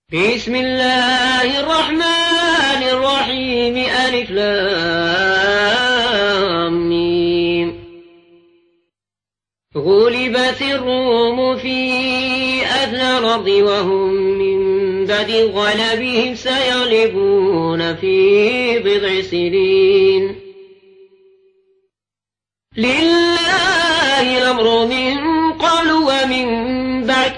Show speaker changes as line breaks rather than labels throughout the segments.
بسم الله الرحمن الرحيم ألف لام ميم. غلبت الروم في أدنى الأرض وهم من بعد غلبهم سيغلبون في بضع سنين. لله الأمر من قبل ومن بعد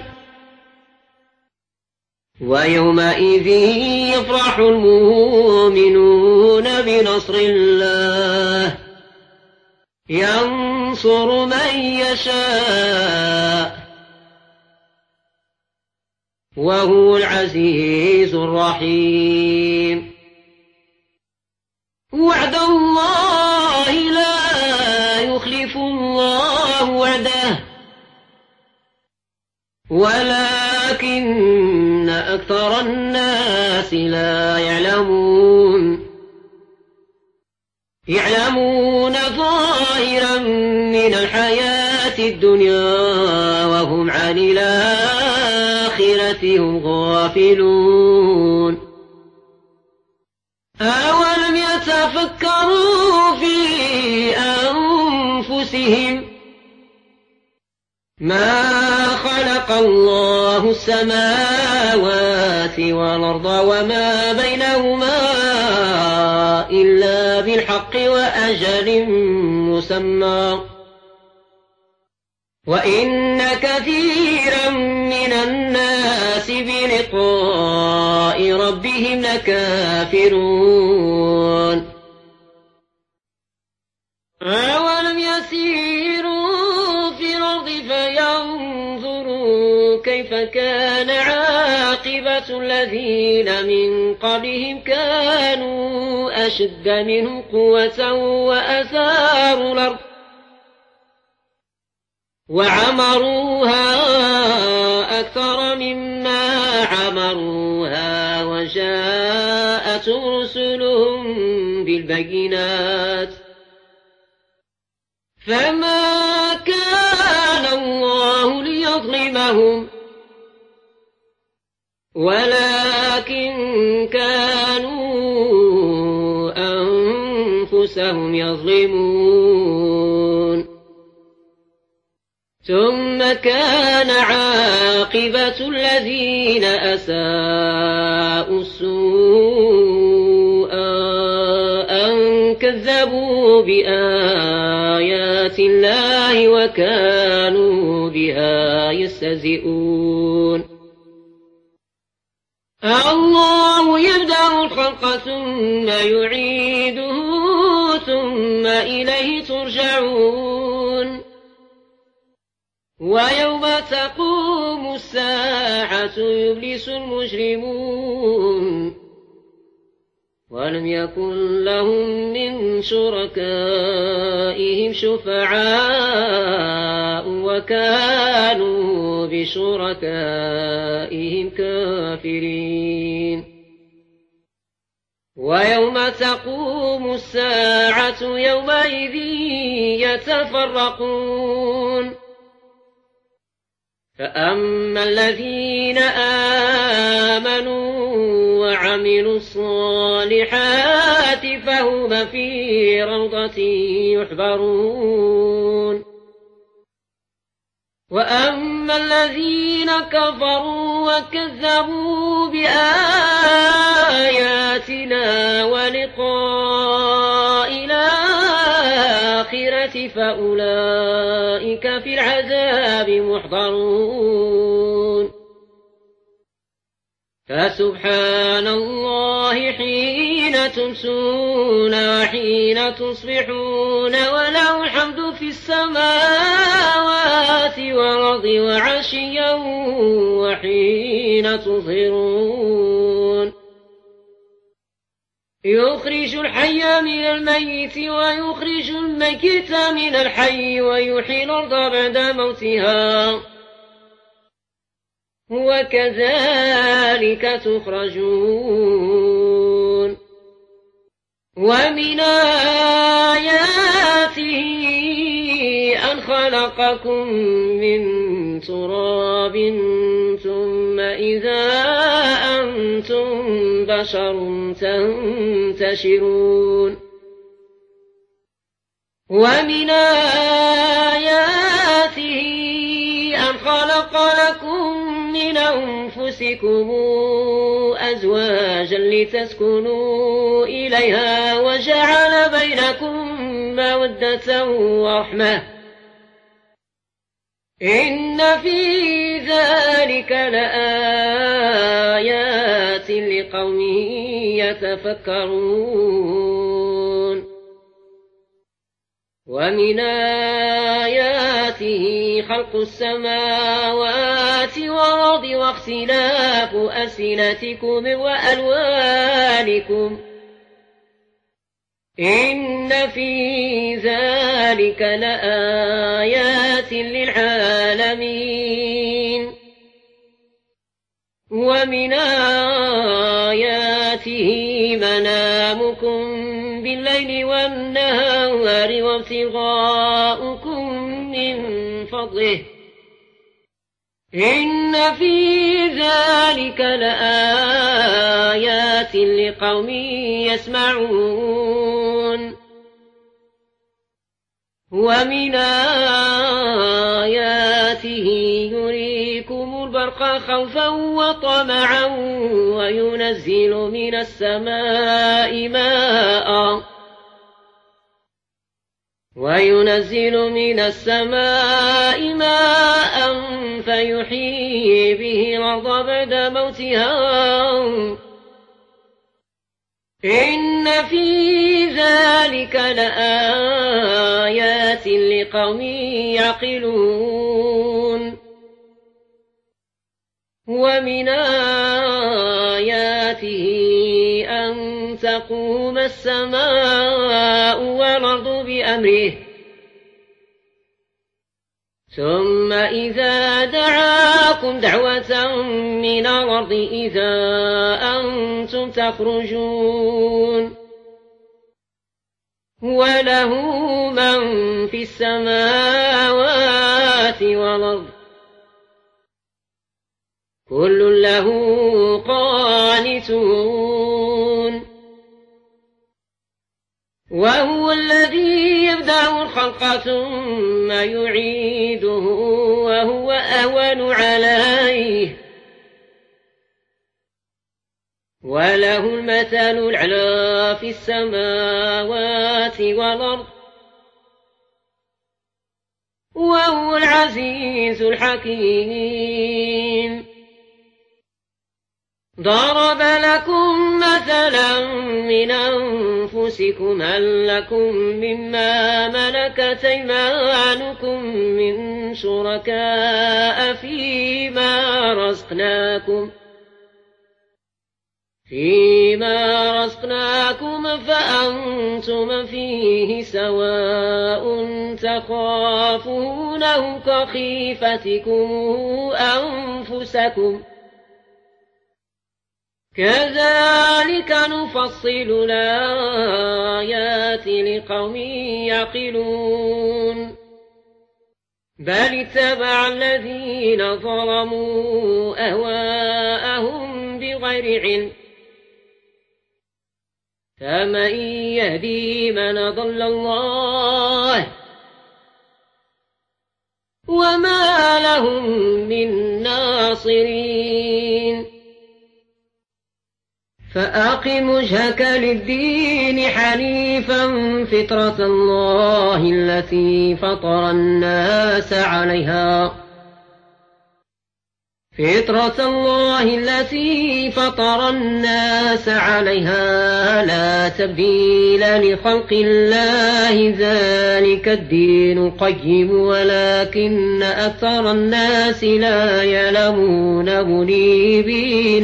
ويومئذ يفرح المؤمنون بنصر الله ينصر من يشاء وهو العزيز الرحيم. وعد الله لا يخلف الله وعده ولكن أكثر الناس لا يعلمون ظاهرا من الحياة الدنيا وهم عن الآخرة هم غافلون. أولم يتفكروا في أنفسهم ما خلق الله السماوات والأرض وما بينهما إلا بالحق وأجل مسمى وإن كثيرا من الناس بلقاء ربهم لكافرون. أولم يسيروا في الأرض فينظروا كيف كان عاقبة الذين من قبلهم كانوا أشد منهم قوة وأثاروا الأرض وعمروها أكثر مما عمروها وجاءتهم رسلهم بالبينات فما كان الله ليظلمهم ولكن كانوا أنفسهم يظلمون. ثم كان عاقبة الذين أساءوا السوء أن كذبوا بآيات الله وكانوا بها يستهزئون. الله يبدأ الخلق ثم يعيده ثم إليه ترجعون. ويوم تقوم الساعة يبلس المجرمون ولم يكن لهم من شركائهم شفعاء وكانوا بشركائهم كافرين. ويوم تقوم الساعة يومئذ يتفرقون فأما الذين آمنوا وعملوا الصالحات فهم في روضة يحبرون. وأما الذين كفروا وكذبوا بآياتنا ولقاء الآخرة فأولئك في العذاب محضرون. فسبحان الله حين تمسون وحين تصبحون وله الحمد في السماوات والأرض وعشيا وحين تظهرون. يخرج الحي من الميت ويخرج الميت من الحي ويحيي الأرض بعد موتها وكذلك تخرجون. ومن آياته أن خلقكم من تراب ثم إذا أنتم بشر تنتشرون ومن آياته أن خلق لكم من أنفسكم أزواجا لتسكنوا إليها وجعل بينكم مودة ورحمة إن في ذلك لآيات لقوم يتفكرون ومن آياته خلق السماوات والأرض واختلاف ألسنتكم وألوانكم إن في ذلك لآيات للعالمين ومن آياته منامكم بالليل والنهار وابتغاؤكم من فضله إن في ذلك لآيات لقوم يسمعون ومن آياته يريكم البرق خوفا وطمعا وينزل من السماء ماء فيحيي به الأرض بعد موتها إن في ذلك لآيات لقوم يعقلون ومن آياته أن تقوم السماء والأرض بأمره ثم إذا دعاكم دعوة من الأرض إذا أنتم تخرجون وله من في السماوات والأرض كل له قانتون وهو الذي يبدأ الخلق ثم يعيده وهو أهون عليه وله المثل الأعلى في السماوات والأرض وهو العزيز الحكيم ضرب لكم مثلا من أنفسكم هل لكم مما ملكت أيمانكم من شركاء فيما رزقناكم فأنتم فيه سواء تخافونه كخيفتكم أنفسكم كذلك نفصل الآيات لقوم يعقلون بل اتبع الذين ظلموا أهواءهم بغير علم فمن يهدي من ضل الله وما لهم من ناصرين فأقم وجهك للدين حنيفا فطرة الله التي فطر الناس عليها لا تبديل لخلق الله ذلك الدين القيم ولكن أكثر الناس لا يعلمون منيبين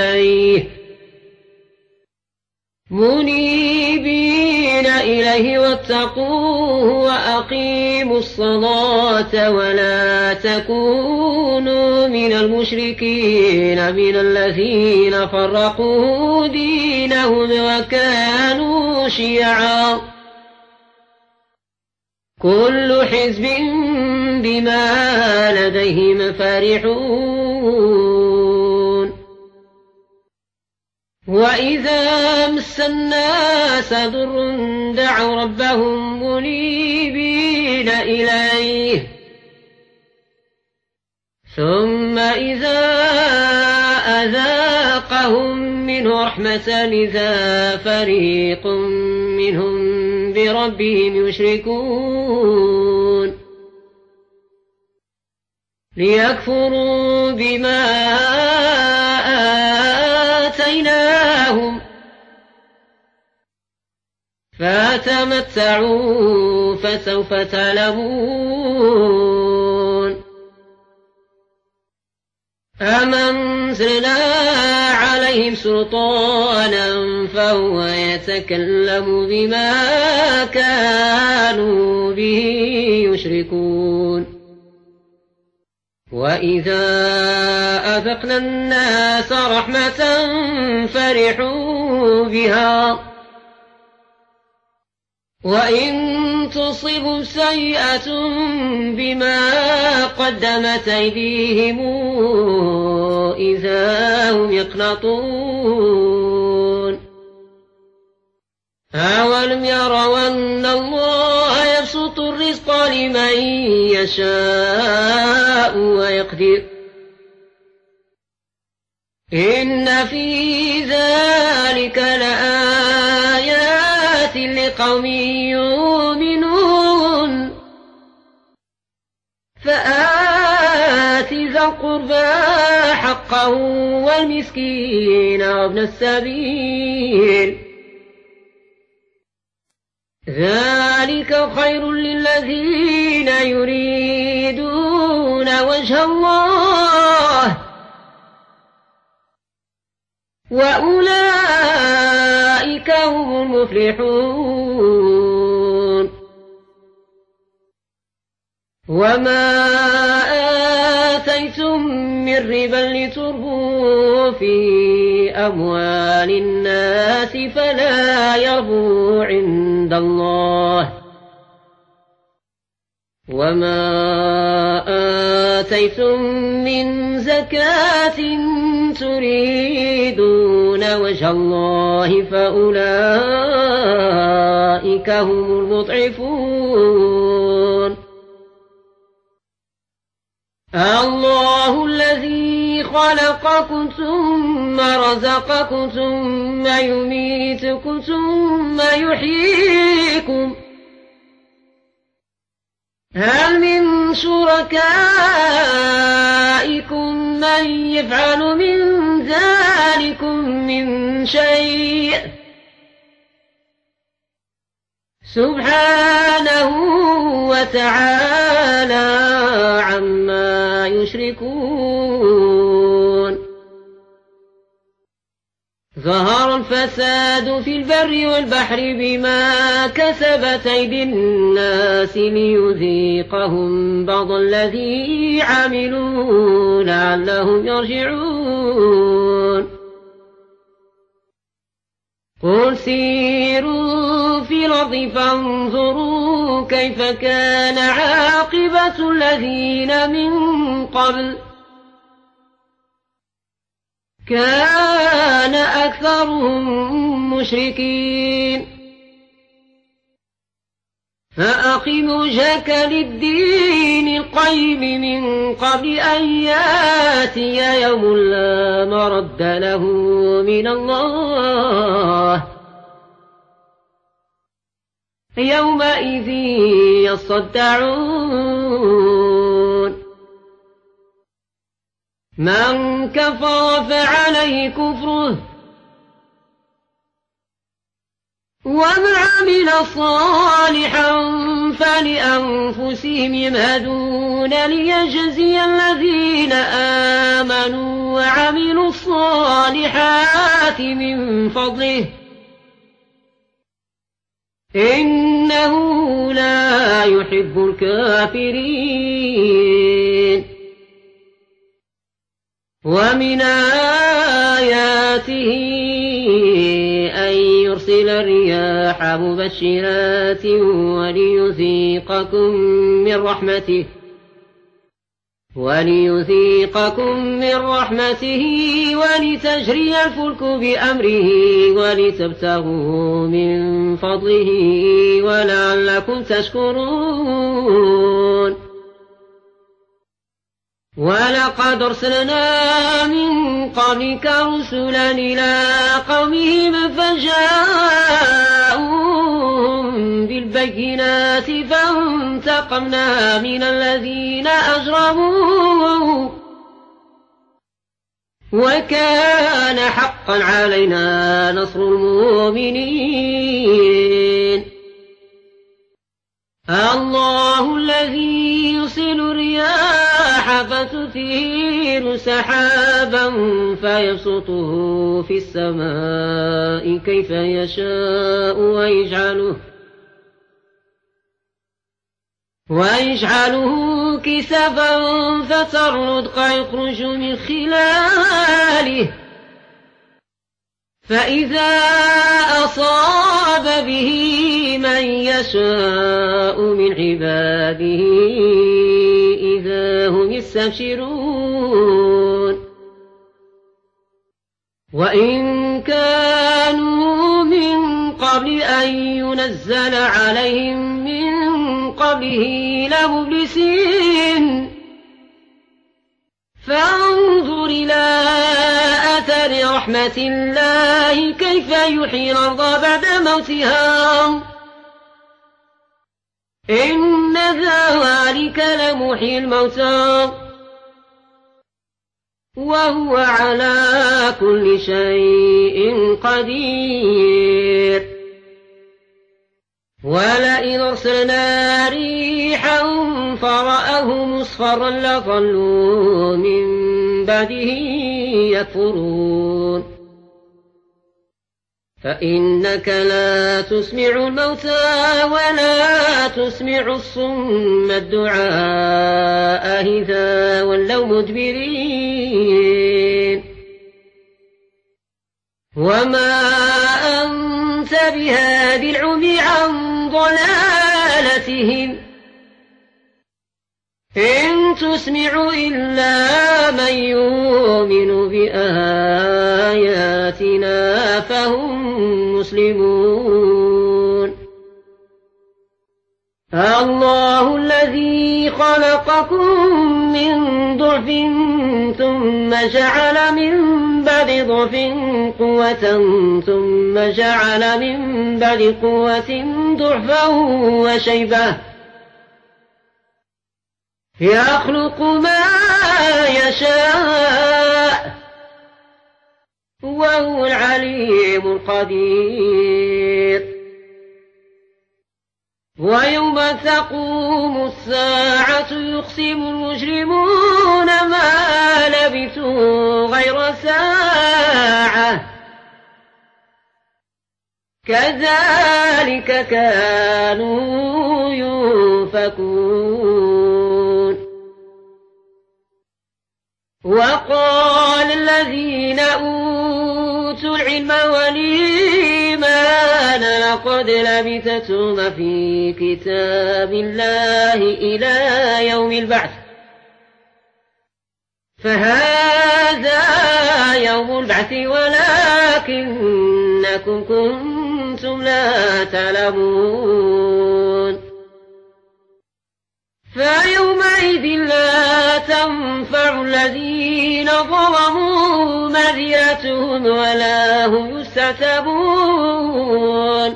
إليه واتقوه وأقيموا الصلاة ولا تكونوا من المشركين من الذين فرقوا دينهم وكانوا شيعا كل حزب بما لديهم فرحون وإذا مس الناس ضر دعوا ربهم منيبين إليه ثم إذا أذاقهم منه رحمة إذا فريق منهم بربهم يشركون ليكفروا بما آتيناهم فتمتعوا فسوف تعلمون أم أنزلنا عليهم سلطانا فهو يتكلم بما كانوا به يشركون وإذا أذقنا الناس رحمة فرحوا بها وإن تصبهم سيئة بما قدمت أيديهم إذا هم يقنطون أولم يروا أن الله يبسط الرزق لمن يشاء ويقدر إن في ذلك لآيات لقوم يؤمنون فآت ذا القربى حقه والمسكين وابن السبيل ذلك خير للذين يريدون وجه الله وأولئك هم المفلحون وما آتيتم من ربا لتربوا في أموال الناس فلا يربو عند الله وما آتيتم من زكاة تريدون وجه الله فأولئك هم المضعفون الله الذي خلقكم ثم رزقكم ثم يميتكم ثم يحييكم هل من شركائكم من يفعل من ذلكم من شيء سبحانه وتعالى عما يشركون ظهر الفساد في البر والبحر بما كسبت أيدي الناس ليذيقهم بعض الذي عملوا لعلهم يرجعون قل سيروا في الأرض فانظروا كيف كان عاقبة الذين من قبل كان أكثرهم مشركين فأقم وجهك للدين القيم من قبل أن يأتي يوم لا مرد له من الله يومئذ يصدعون من كفر فعليه كفره ومن عمل صالحا فلأنفسهم يمهدون ليجزي الذين آمنوا وعملوا الصالحات من فضله إنه لا يحب الكافرين ومن آياته أن يرسل الرياح مبشرات وليذيقكم من رحمته وليذيقكم من رحمته ولتجري الفلك بأمره ولتبتغوا من فضله ولعلكم تشكرون ولقد أرسلنا من قبلك رسلا إلى قومهم فجاءوهم بالبينات فانتقمنا من الذين أجرموا وكان حقا علينا نصر المؤمنين الله الذي يرسل الرياح فتثير سحابا فيبسطه في السماء كيف يشاء ويجعله كسفا فترى الودق يخرج من خلاله فإذا أصاب به من يشاء من عباده إذا هم يستبشرون وإن كانوا من قبل أن ينزل عليهم من قبله لمبلسين فانظر إلى أثر رحمة الله كيف يحيي الأرض بعد موتها إن ذلك لمحيي الموتى وهو على كل شيء قدير ولئن أرسلنا ريحا فرأه مصفرا لظلوا من بعده يكفرون فإنك لا تسمع الموتى ولا تسمع الصم الدعاء إذا ولوا مدبرين وما أنت بهاد العمي عن ضلالتهم إن تسمع إلا من يؤمن بآياتنا فهم مسلمون الله الذي خلقكم من ضعف ثم جعل من بعد ضعف قوة ثم جعل من بعد قوة ضعفا وشيبة يخلق ما يشاء وهو العليم القدير ويوم تقوم الساعة يقسم المجرمون ما لبثوا غير ساعة كذلك كانوا يؤفكون وقال الذين أوتوا العلم والإيمان لقد لبثتم في كتاب الله إلى يوم البعث فهذا يوم البعث ولكنكم كنتم لا تعلمون فيومئذ لا تنفع الذين ظلموا معذرتهم ولا هم يستعتبون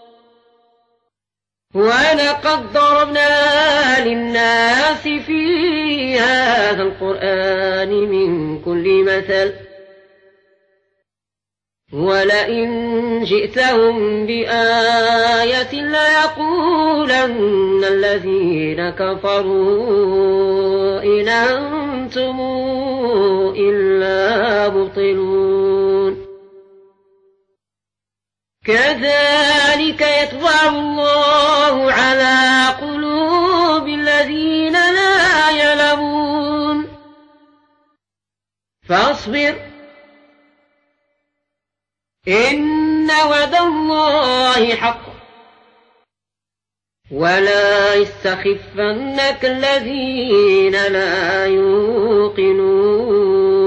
ولقد ضربنا للناس في هذا القرآن من كل مثل ولئن جئتهم بآية ليقولن الذين كفروا إن أنتم إلا مبطلون كذلك يطبع الله على قلوب الذين لا يعلمون فاصبر إن وعد الله حق ولا يستخفنك الذين لا يوقنون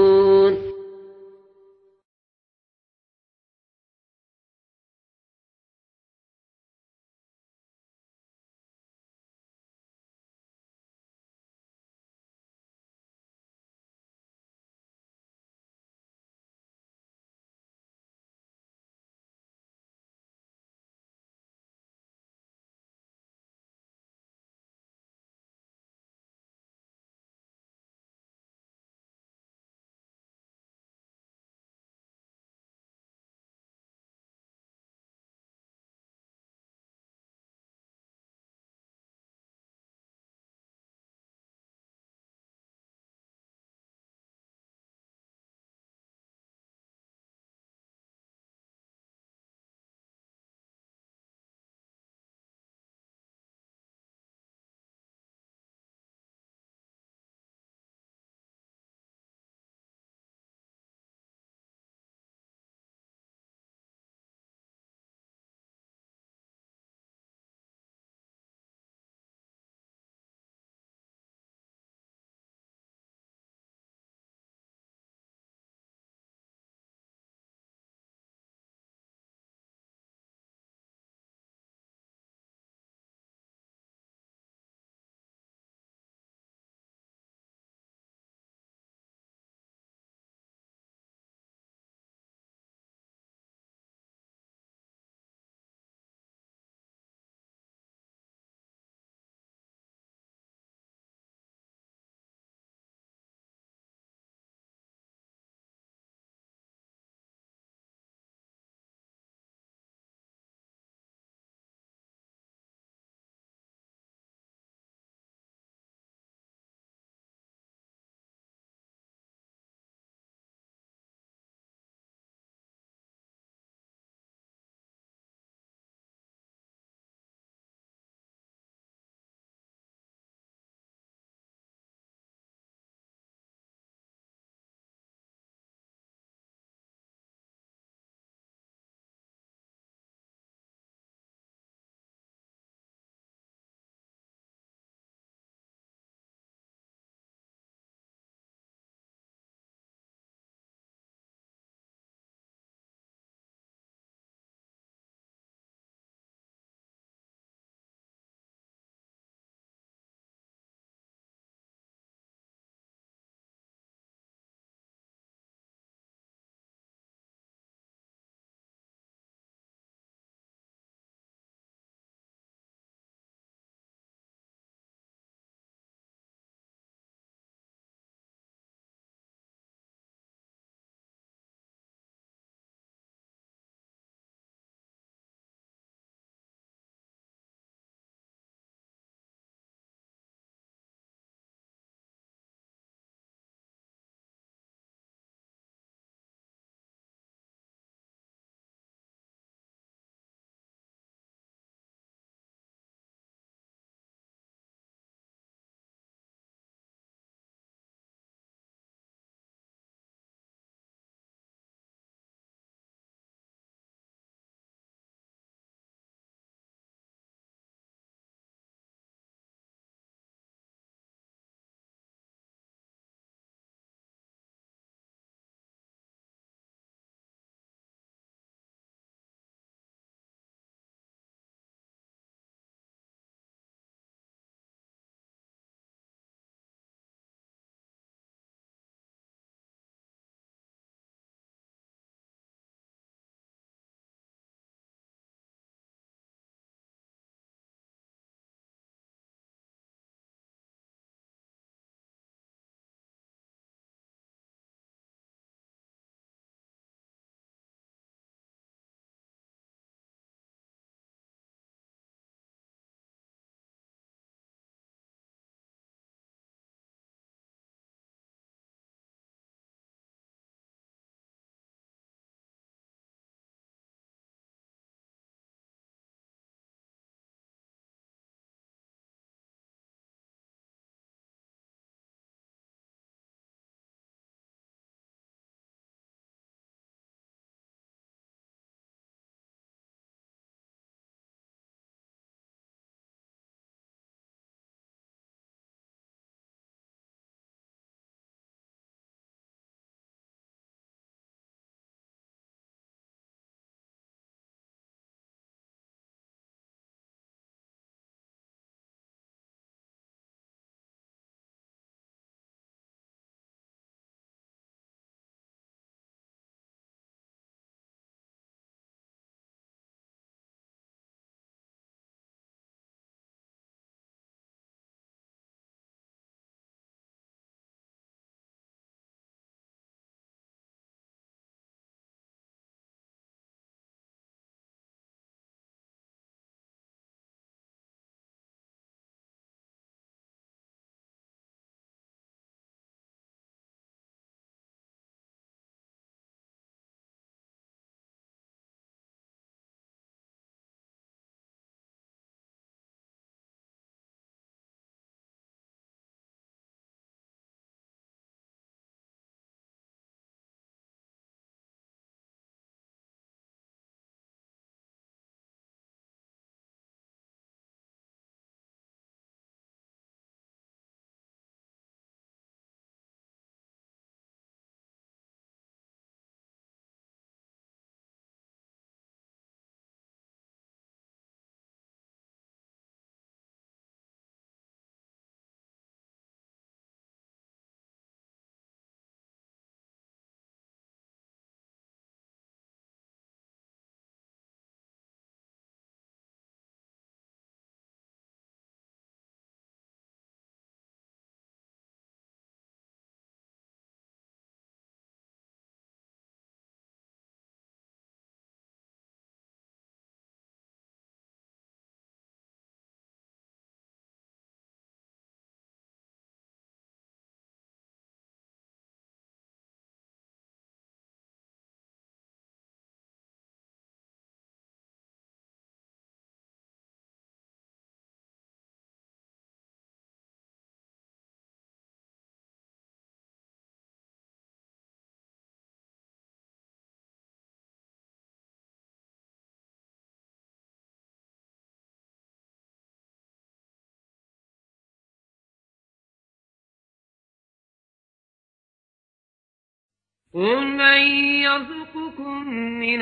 قل من يرزقكم من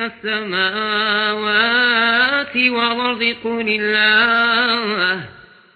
السماوات والأرض قل الله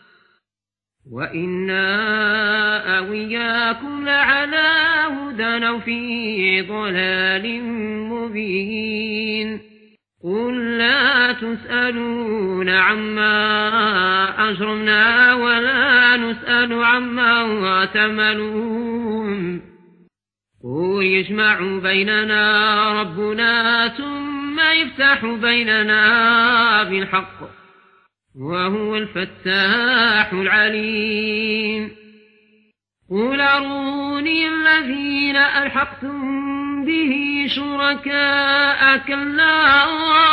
وإنا أو إياكم لعلى هدى أو في ضلال مبين قل لا تسألون عما أجرمنا ولا نسأل عما تعملون قل يجمع بيننا ربنا ثم يفتح بيننا بالحق وهو الفتاح العليم قل أروني الذين ألحقتم به شركاء كلا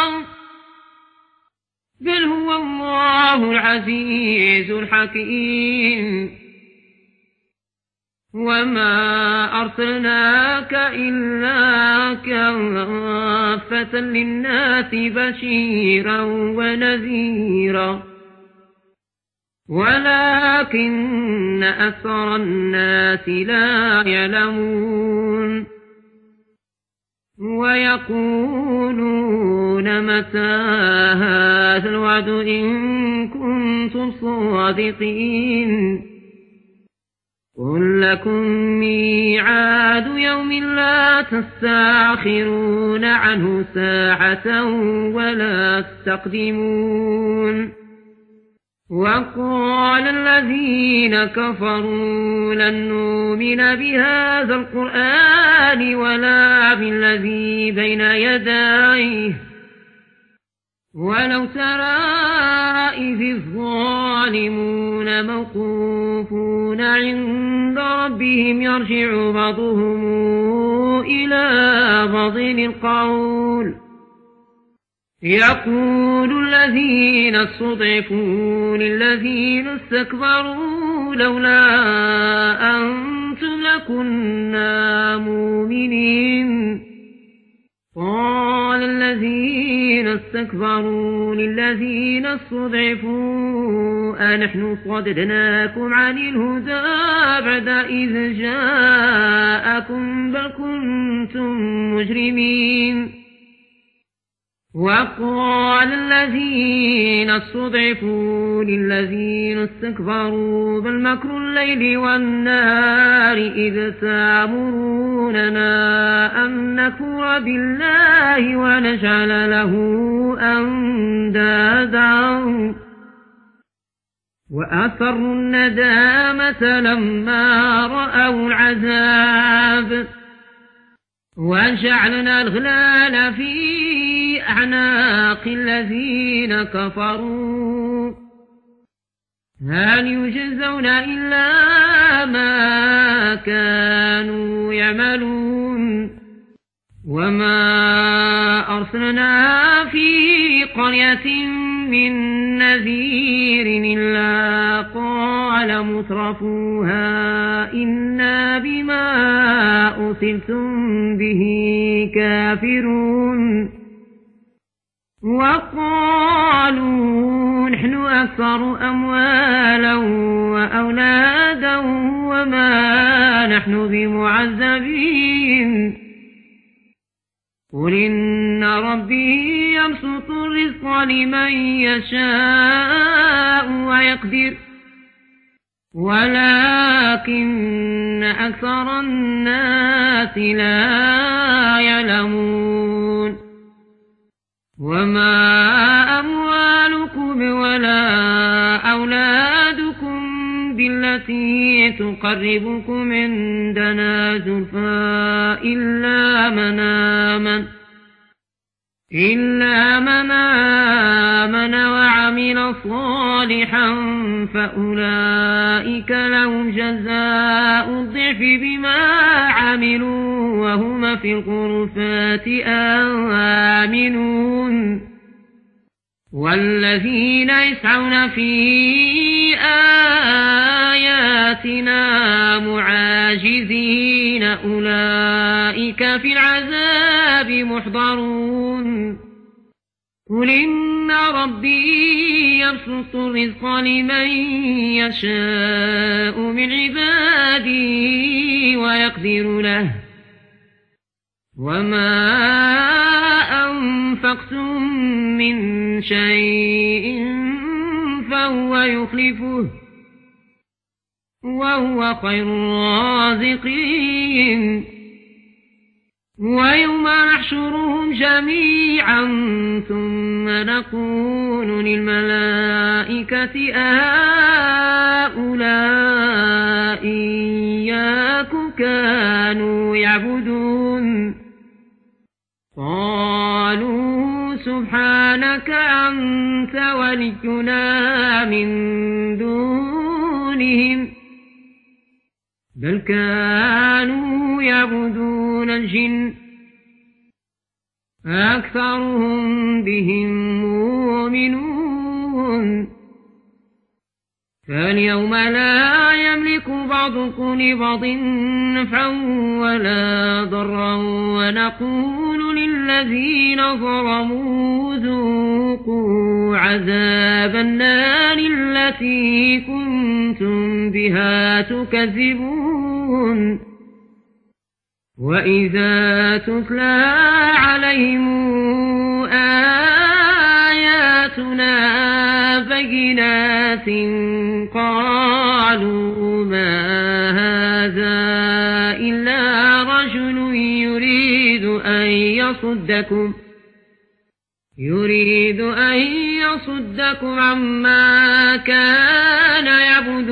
بل هو الله العزيز الحكيم وما أرسلناك إلا كافة للناس بشيرا ونذيرا ولكن أكثر الناس لا يعلمون ويقولون متى هذا الوعد إن كنتم صادقين قل لكم ميعاد يوم لا تستأخرون عنه ساعة ولا تستقدمون وقال الذين كفروا لن نؤمن بهذا القرآن ولا بالذي بين يديه ولو ترى إذ الظالمون موقوفون عند ربهم يرجع بعضهم إلى بعض القول يقول الذين استضعفوا للذين استكبروا لولا أنتم لكنا مؤمنين قال الذين استكبروا للذين استضعفوا أنحن صددناكم عن الهدى بعد إذ جاءكم بل كنتم مجرمين وقال الذين استضعفوا للذين استكبروا بل مكر الليل والنهار إذ تأمروننا أن نكفر بالله ونجعل له أندادا وأسروا الندامة لما رأوا العذاب وجعلنا الغلال في أعناق الذين كفروا هل يجزون إلا ما كانوا يعملون وما أرسلنا في قرية من نذير إلا قال مترفوها إنا بما أرسلتم به كافرون وقالوا نحن أكثر أموالا وأولادا وما نحن بمعذبين قل إن ربي يبسط الرزق لمن يشاء ويقدر ولكن أكثر الناس لا يعلمون وما أموالكم ولا أولادكم بالتي تقربكم عندنا زلفى إلا من آمن وعمل صالحا فأولئك لهم جزاء الضعف بما عملوا وهم في الغرفات آمنون والذين يسعون في آياتنا معاجزين أولئك في العذاب محضرون قل إن ربي يبسط الرزق لمن يشاء من عباده ويقدر له وما أنفقتم من شيء فهو يخلفه وهو خير الرازقين ويوم نحشرهم جميعا ثم نقول للملائكة أهؤلاء إياكم كانوا يعبدون قالوا سبحانك أنت ولينا من دونهم بل كانوا يعبدون الجن أكثرهم بهم مؤمنون فاليوم لا يملك بعضكم لبعض نفعا ولا ضرا ونقول للذين ظلموا ذوقوا عذاب النار التي كنتم بها تكذبون وإذا تتلى عليهم آياتنا بينات قالوا ما هذا إلا رجل يريد أن يصدكم عما كان يعبد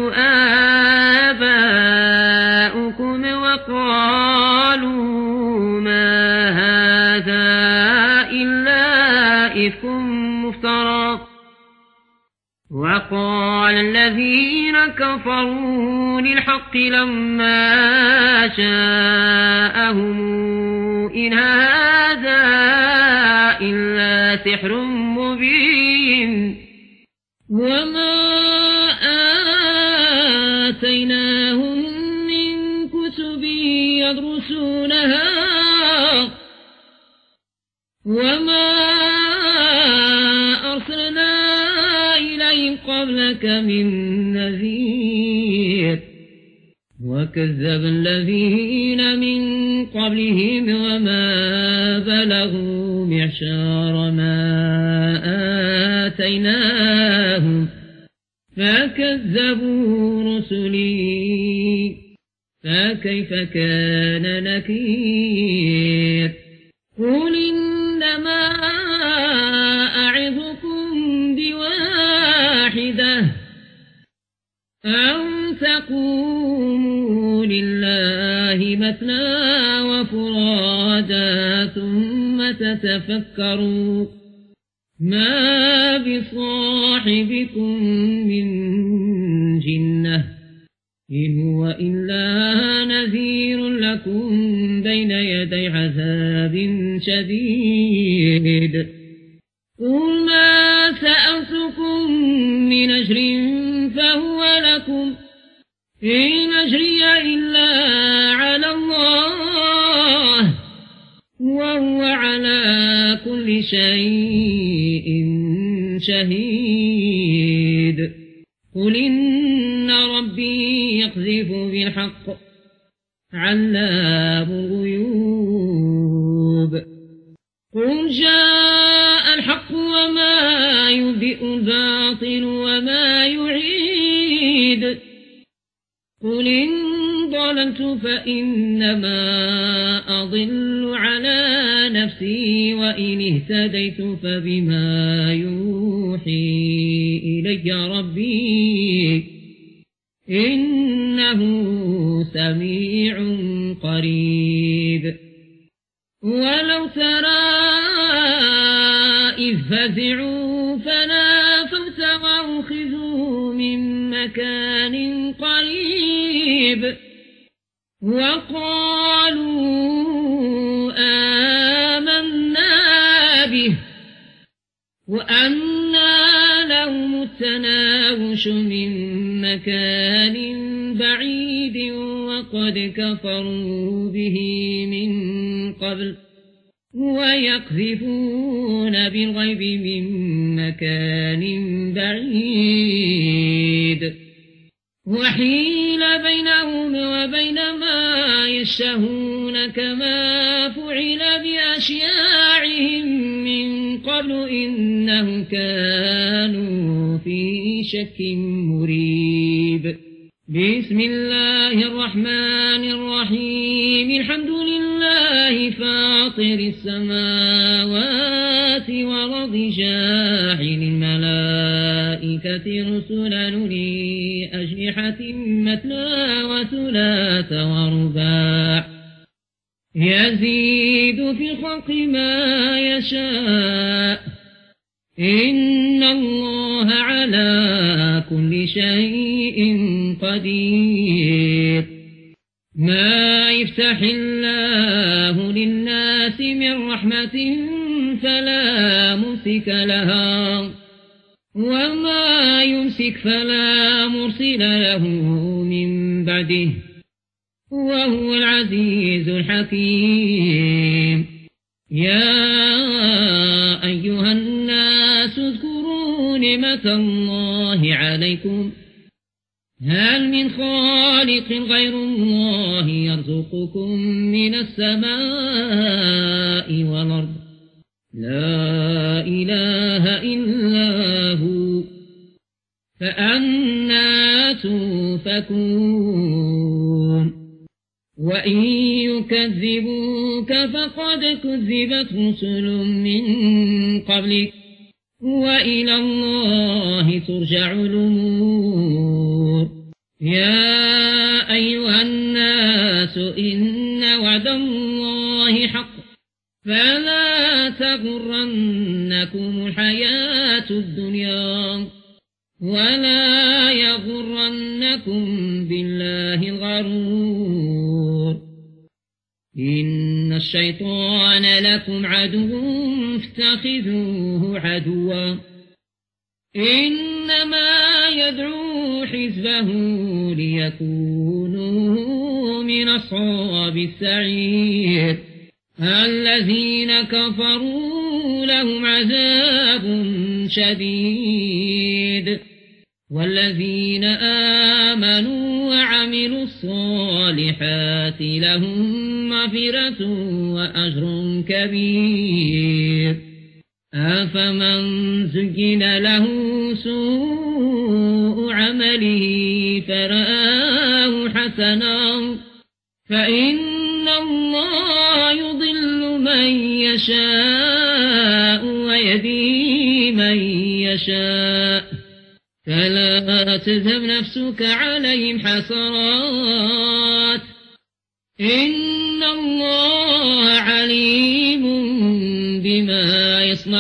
آباؤكم وقالوا ما هذا إلا إفك مفترى وقال الذين كفروا للحق لما جاءهم إن هذا إلا سحر مبين وما آتيناهم من كتب يدرسونها وما أرسلنا إليهم قبلك من نذير وكذب الذين من قبلهم وما بلغوا معشار ما آتيناهم فكذبوا رسلي فكيف كان نكير قل إنما أعظكم بواحدة أن تقوموا لله مثنى وفرادا ثم تتفكروا ما بصاحبكم من جنة إن هو إلا نذير لكم بين يدي عذاب شديد قل ما سألتكم من أجر فهو لكم إن أجري إلا على الله وهو على كل شيء شهيد قل إن ربي يقذف بالحق علام الغيوب قل جاء الحق وما يبدئ الباطل وما يعيد قل إن ضللت فإنما أضل على نفسي وإن اهتديت فبما يوحي إلي ربي إنه سميع قريب ولو ترى إذ فزعوا فلا فوت وأخذوا من مكان قريب وقالوا آمنا به وأنى لهم التناوش من مكان بعيد وقد كفروا به من قبل ويقذفون بالغيب من مكان بعيد وحيل بينهم وبين ما يشتهون كما فعل بأشياعهم من قبل إنهم كانوا في شك مريب. بسم الله الرحمن الرحيم. الحمد لله فاطر السماوات والأرض جاعل الملائكة رسلا أولي أجنحة مثنى وثلاث ورباع يزيد في الخلق ما يشاء إن الله على كل شيء قدير. ما يفتح الله للناس من رحمة فلا ممسك لها وما يمسك فلا مرسل له من بعده وهو العزيز الحكيم. يا أيها الناس اذكروا نعمة الله عليكم هل من خالق غير الله يرزقكم من السماء والأرض لا إله إلا هو فأنى تؤفكون. وإن يكذبوك فقد كذبت رسل من قبلك وإلى الله ترجع الأمور. يا أيها الناس إن وعد الله حق فلا تغرنكم الحياة الدنيا ولا يغرنكم بالله الغرور. إن الشيطان لكم عدو فاتخذوه عدوا إنما يدعو حزبه ليكونوا من أصحاب السعير. الذين كفروا لهم عذاب شديد والذين آمنوا وعملوا الصالحات لهم مغفرة وأجر كبير. أفمن زين له سوء عمله فرآه حسنا فإن الله يضل من يشاء ويهدي من يشاء فلا تذهب نفسك عليهم حسرات إن الله عليم بما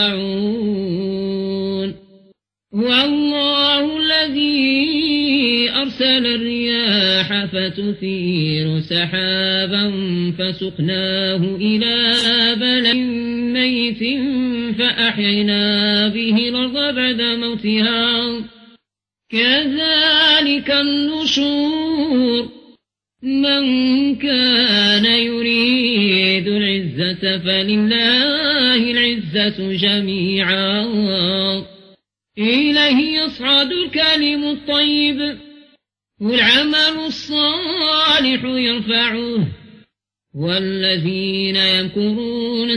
يصنعون. والله الذي أرسل الرياح فتثير سحابا فسقناه إلى بلد ميت فأحيينا به الأرض بعد موتها كذلك النشور. من كان يريد العزة فلله العزة جميعا إليه يصعد الكلم الطيب والعمل الصالح يرفعه والذين يمكرون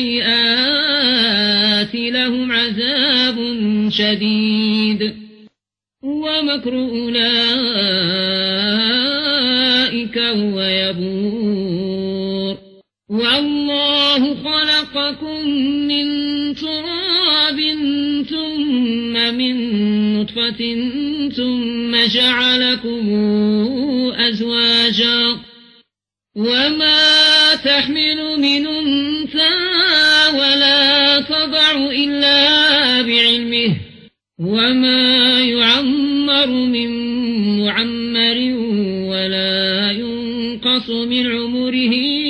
السيئات لهم عذاب شديد ومكر أولئك هو يبور. والله خلقكم من تراب ثم من نطفة ثم جعلكم أزواجا وما تحمل من أنثى ولا تضع إلا بعلمه وما يعمر من معمر ولا ينقص من عمره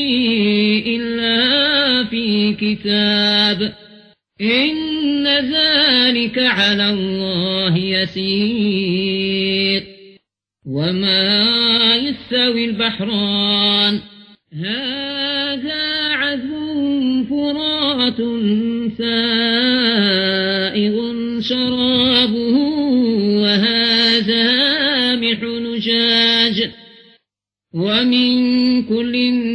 إلا في كتاب إن ذلك على الله يسير. وما يستوي البحران هذا عذب فرات سائغ شرابه وهذا ملح ومن كل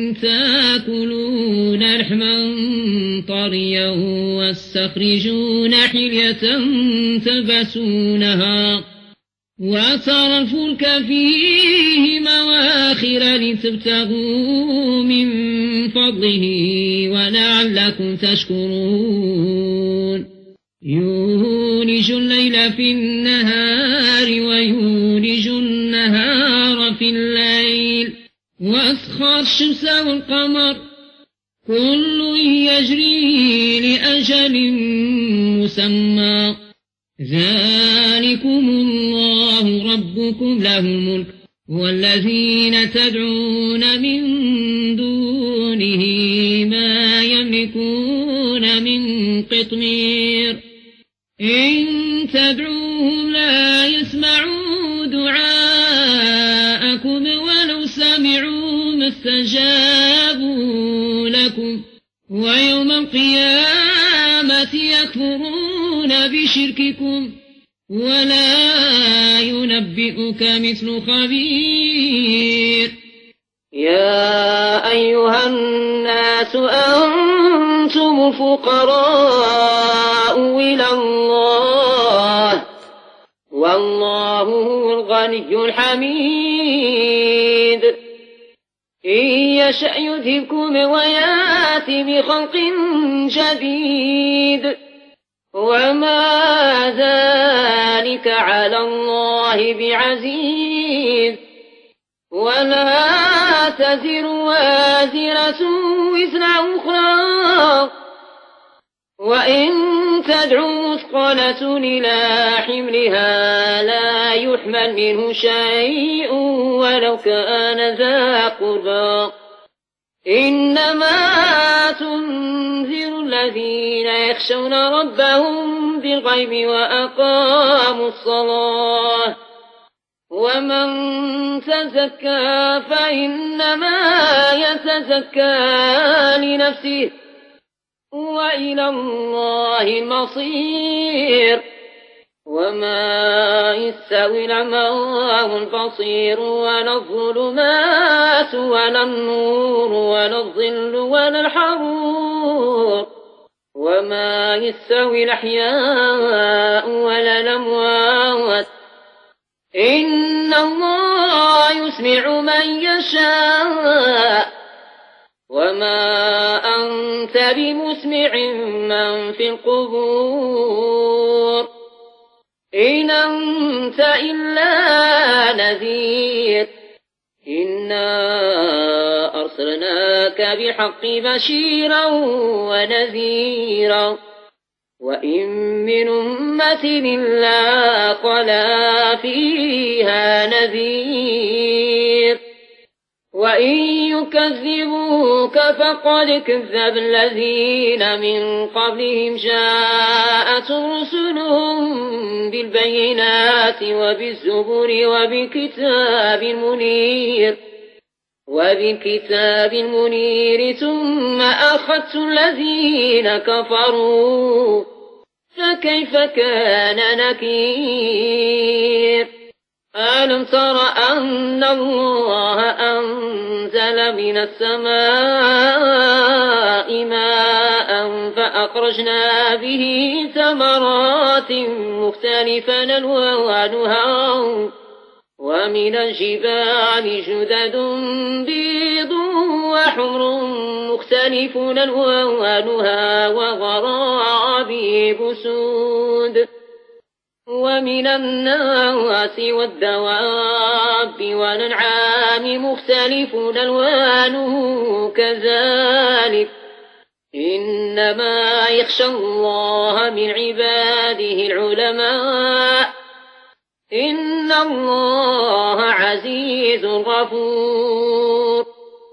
تأكلون لحما طريا واستخرجون حلية تلبسونها وترى الفلك فيه مواخر لتبتغوا من فضله ولعلكم تشكرون يولج الليل في النهار ويولج النهار في الليل وأسخر الشمس والقمر كل يجري لأجل مسمى ذلكم الله ربكم له الملك والذين تدعون من دونه ما يملكون من قطمير إن تدعوهم لا يسمعوا دعاءكم ولو سمعوا ما استجابوا لكم ويوم القيامة يكفرون بشرككم ولا ينبئك مثل خبير يا أيها الناس أنتم الفقراء إلى الله والله هو الغني الحميد إن يشأ يذهبكم ويأتي بخلق جديد وما ذلك على الله بعزيز ولا تزر وازرة وزر أخرى وإن تدعو مثقلة إلى حملها لا يحمل منه شيء ولو كان ذا قربى إنما تنذر الذين يخشون ربهم بالغيب وأقاموا الصلاة ومن تزكى فإنما يتزكى لنفسه وإلى الله المصير وما يستوي الأعمى والبصير ولا الظلمات ولا النور ولا الظل ولا الحرور وما يستوي الأحياء ولا الأموات إن الله يسمع من يشاء وما أنت بمسمع من في القبور إن أنت إلا نذير إنا أرسلناك بحق بشيرا ونذيرا وإن من أمة إلا خلا فيها نذير وإن يكذبوك فقد كذب الذين من قبلهم جاءتهم رسلهم بالبينات وبالزبر وبالكتاب المنير ثم أخذت الذين كفروا فكيف كان نكير ألم تر أن الله أنزل من السماء ماء فأخرجنا به ثمرات مختلفا ألوانها ومن الجبال جدد بيض وحمر مختلف ألوانها وغرابيب سود ومن الناس والدواب والأنعام مختلف ألوانه كذلك إنما يخشى الله من عباده العلماء إن الله عزيز غفور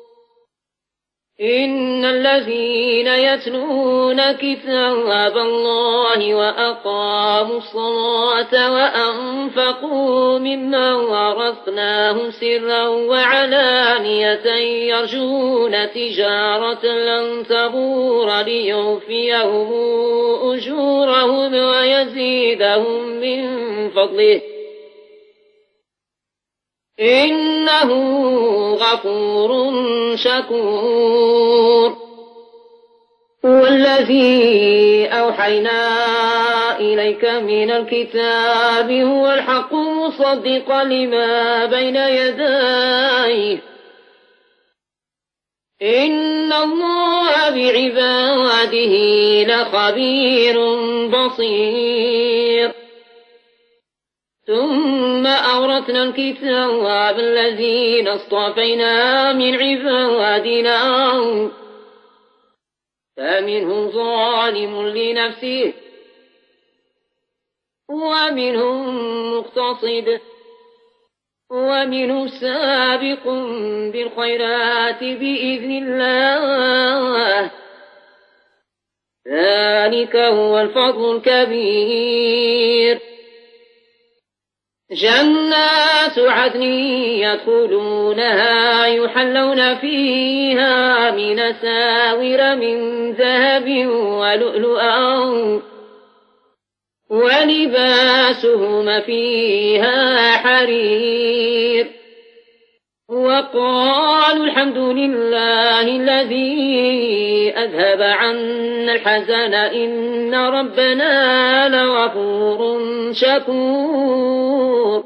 إن الذين يتلون كتاب الله وأقاموا الصلاة وأنفقوا مما ورثناهم سرا وعلانية يرجون تجارة لن تبور ليوفيهم أجورهم ويزيدهم من فضله إنه غفور شكور. والذي أوحينا إليك من الكتاب هو الحق مصدقا لما بين يديه إن الله بعباده لخبير بصير. ثم أورثنا الكتاب الذين اصطفينا من عبادنا فمنهم ظالم لنفسه ومنهم مقتصد ومنهم سابق بالخيرات بإذن الله ذلك هو الفضل الكبير. جنات عدن يدخلونها يحلون فيها من أساور من ذهب ولؤلؤا ولباسهم فيها حرير. وقالوا الحمد لله الذي أذهب عنا الحزن إن ربنا لغفور شكور.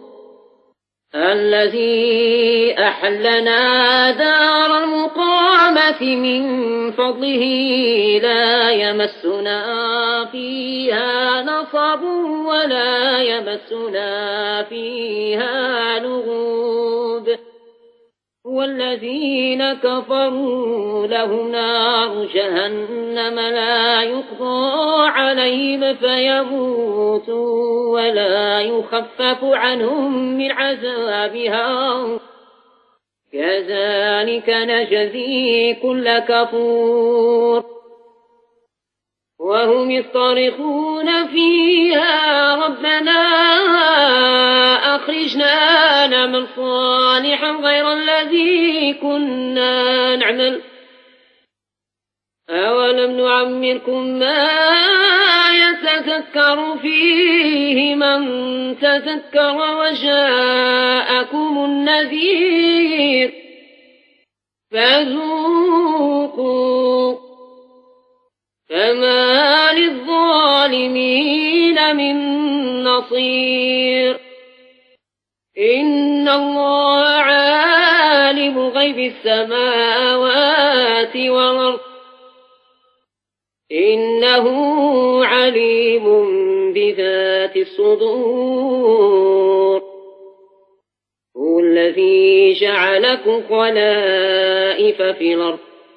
الذي أحلنا دار المقامة من فضله لا يمسنا فيها نصب ولا يمسنا فيها لغوب. والذين كفروا لهم نار جهنم لا يقضى عليهم فيموتوا ولا يخفف عنهم من عذابها كذلك نجزي كل كفور. وهم يصطرخون فيها ربنا أخرجنا نعمل صالحا غير الذي كنا نعمل أولم نعمركم ما يتذكر فيه من تذكر وجاءكم النذير فذوقوا فما للظالمين من نصير. إن الله عالم غيب السماوات والأرض إنه عليم بذات الصدور. هو الذي جعلكم خلائف في الأرض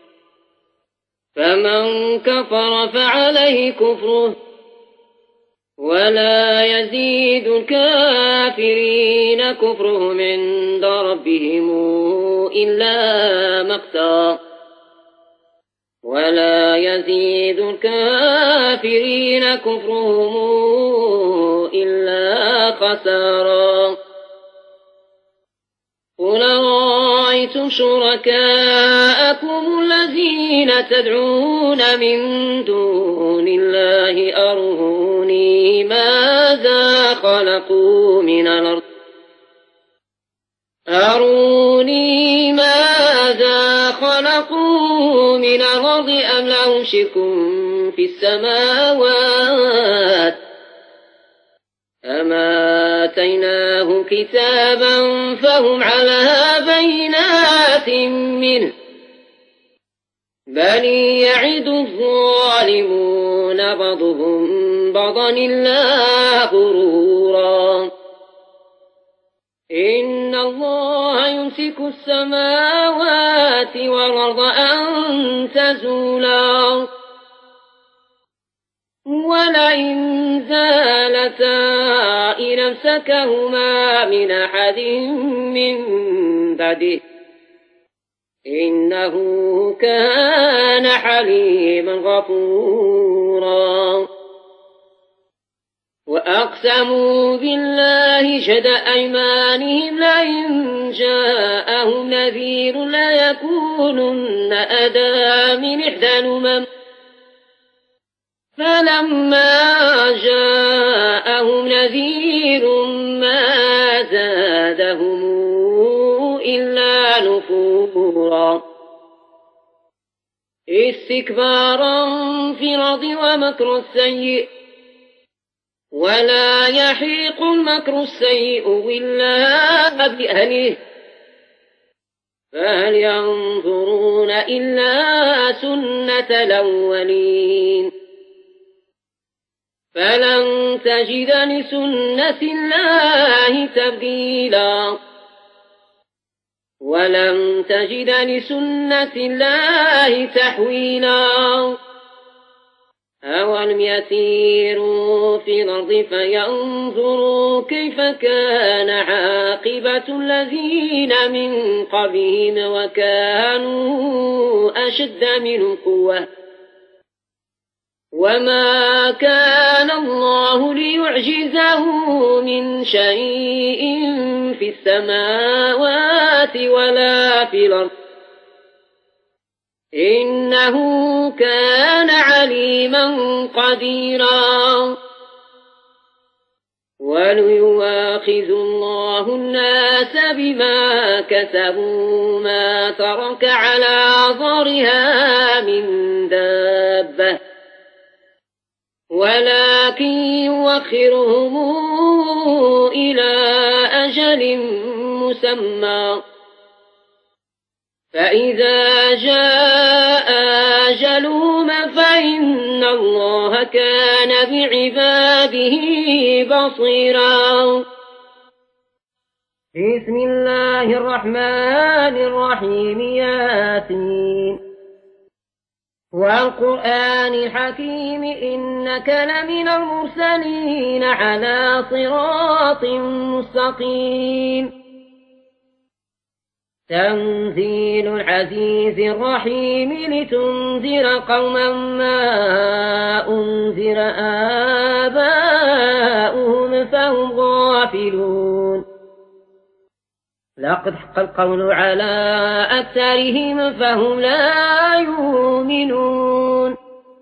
فمن كفر فعليه كفره ولا يزيد الكافرين كفرهم عند ربهم إلا مقتا ولا يزيد الكافرين كفرهم إلا خسارا. قل رأيتم شركاءكم الذين تدعون من دون الله أروني ماذا خلقوا من الأرض أم لهم شرك في السماوات أم آتيناه كتابا فهم على بينات منه بل يعد الظالمون بعضهم بعضا إلا غرورا. إن الله يمسك السماوات والأرض أن تزولا ولئن زالتا إن أمسكهما من أحد من بعده إنه كان حليما غفورا. وأقسموا بالله جهد أيمانهم لئن جاءهم نذير ليكونن أهدى من إحدى الأمم فلما جاءهم نذير ما زادهم إلا نفورا استكبارا في الأرض ومكر السيء ولا يحيق المكر السيء إلا بأهله فهل ينظرون إلا سنة الأولين فلن تجد لسنة الله تبديلا ولن تجد لسنة الله تحويلا أولم يسيروا في الأرض فينظروا كيف كان عاقبة الذين من قبلهم وكانوا أشد منهم قوة وما كان الله ليعجزه من شيء في السماوات ولا في الأرض إنه كان عليما قديرا وليواخذ الله الناس بما كسبوا ما ترك على ظهرها من دابة ولكن يوخرهم إلى أجل مسمى فإذا جاء أجلهم فإن الله كان بعباده بصيرا بسم الله الرحمن الرحيم ياسين والقرآن الحكيم إنك لمن المرسلين على صراط مستقيم تنزيل العزيز الرحيم لتنذر قوما ما أنذر آباؤهم فهم غافلون لقد حق القول على أكثرهم فهم لا يؤمنون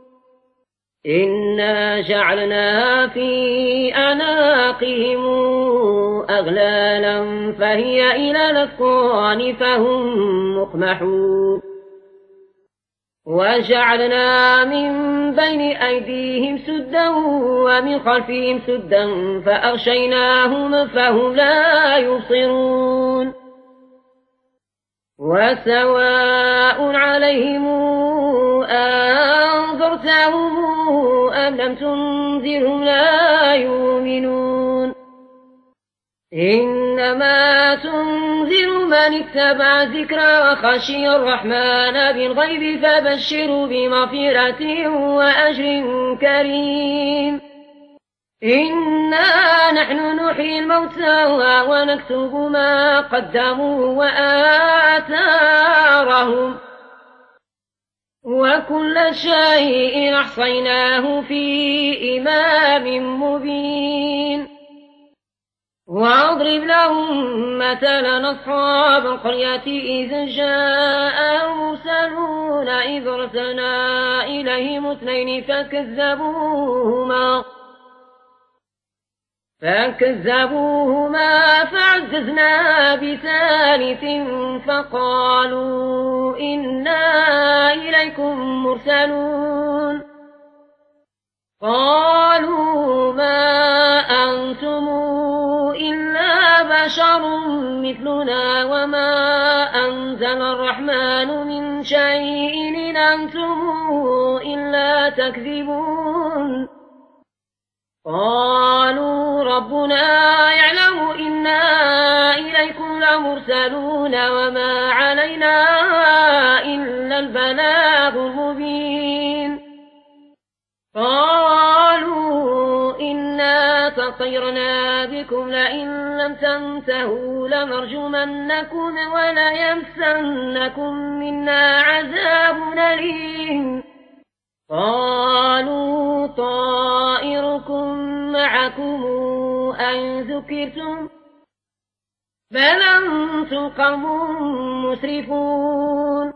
إنا جعلنا في أعناقهم أغلالا فهي إلى الأذقان فهم مقمحون وجعلنا من بين أيديهم سدا ومن خلفهم سدا فأغشيناهم فهم لا يبصرون وسواء عليهم أنذرتهم أم لم تنذرهم لا يؤمنون إنما تنذر من اتبع الذكر وخشي الرحمن بالغيب فبشروا بمغفرة وأجر كريم إنا نحن نحيي الموتى ونكتب ما قدموا وآثارهم وكل شيء أحصيناه في إمام مبين واضرب لهم مثلا أصحاب القرية إذ جاء المرسلون إذ أرسلنا إليهم اثنين فكذبوهما فعززنا بثالث فقالوا إنا إليكم مرسلون قالوا ما أنتم إلا بشر مثلنا وما أنزل الرحمن من شيء إن أنتم إلا تكذبون قالوا ربنا يعلم إنا إليكم لمرسلون وما علينا إلا البلاغ المبين قالوا إنا تطيرنا بكم لئن لم تنتهوا لنرجمنكم وليمسنكم منا عذاب أليم قالوا طائركم معكم أن ذكرتم بل أنتم قوم مسرفون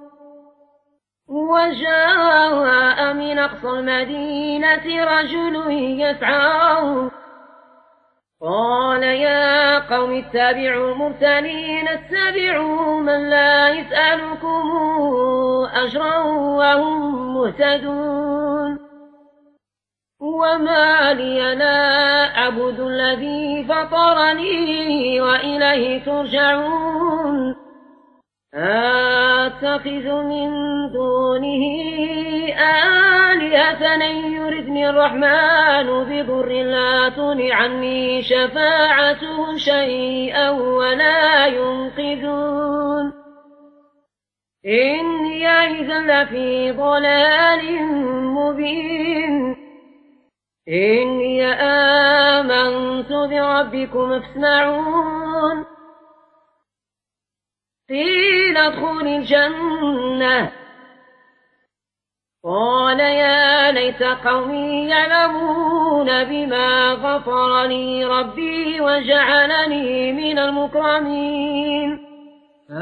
وجاء من أقصى المدينة رجل يسعى قال يا قوم اتبعوا المرسلين اتبعوا من لا يسألكم أجرا وهم مهتدون وما لي لا أعبد الذي فطرني وإليه ترجعون أتخذ من دونه آلهة إن يردني الرحمن بضر لا تغن عني شفاعتهم شيئا ولا ينقذون إني إذا لفي ضلال مبين إني آمنت بربكم فاسمعون قيل ادخل الجنة قال يا ليت قومي يعلمون بما غفر لي ربي وجعلني من المكرمين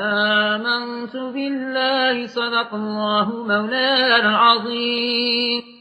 آمنت بالله صدق الله مولانا العظيم